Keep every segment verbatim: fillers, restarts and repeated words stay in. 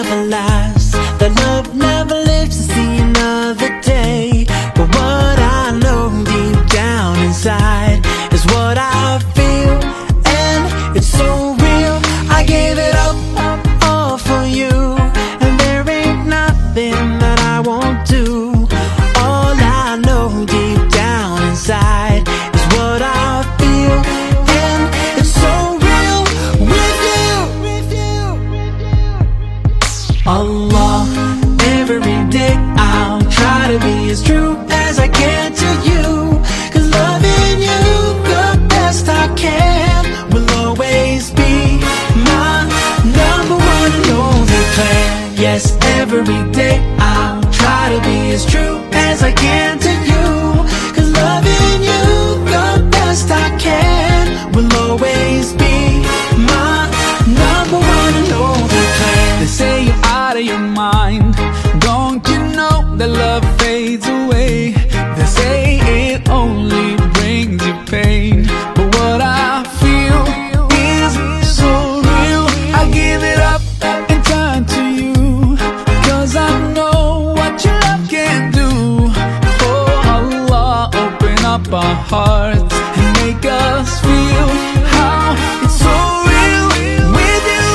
never lasts, that love never lives to see another day. But what I know deep down inside is what I feel, and it's so real. I gave it up all for you, and there ain't nothing that I won't do. All I know deep down inside is what I feel, and it's so real with you. Allah, every day I'll try to be as true as I can to you, 'cause loving you the best I can will always be my number one and only plan. Yes, every day I'll try to be as true as I can to you, 'cause loving you the best I can will always be my number one and only plan. They say you're out of your mind, don't you know that love fades away? They say it only brings you pain, but what I feel is so real. I give it up and turn to you, 'cause I know what your love can do. Oh Allah, open up our hearts and make us feel how it's so real with you.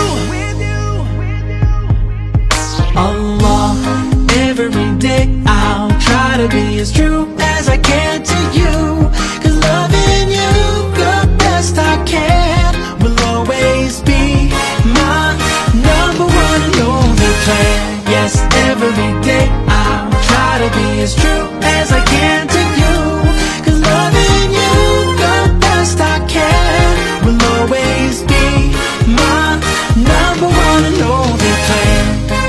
Allah, every day I'll try to be as true as I can to you, 'cause loving you the best I can will always be my number one and only plan. Yes, every day I'll try to be as true as I can to you, 'cause loving you the best I can will always be my number one and only plan.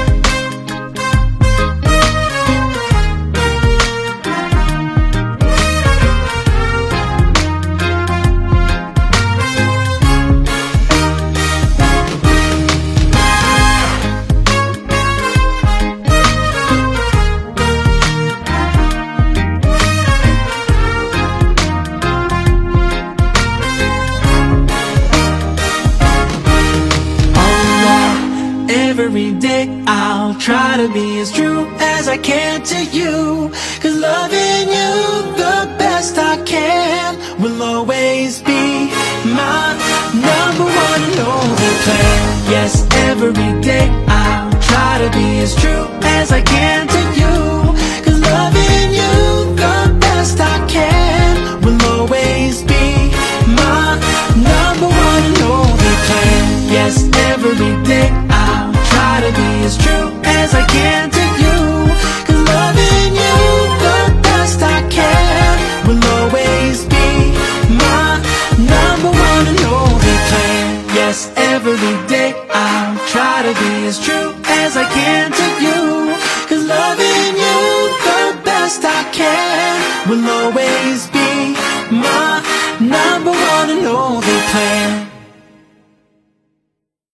Every day I'll try to be as true as I can to you, 'cause loving you the best I can will always be my number one and only plan. Yes, every day I'll try to be as true as I can to you, 'cause loving you the best I can will always be my number one and only plan. Yes, every day I'll try to be as true as I can to you, 'cause loving you the best I can will always be my number one and only plan. Yes, every day I'll try to be as true as I can to you, 'cause loving you the best I can will always be my number one and only plan.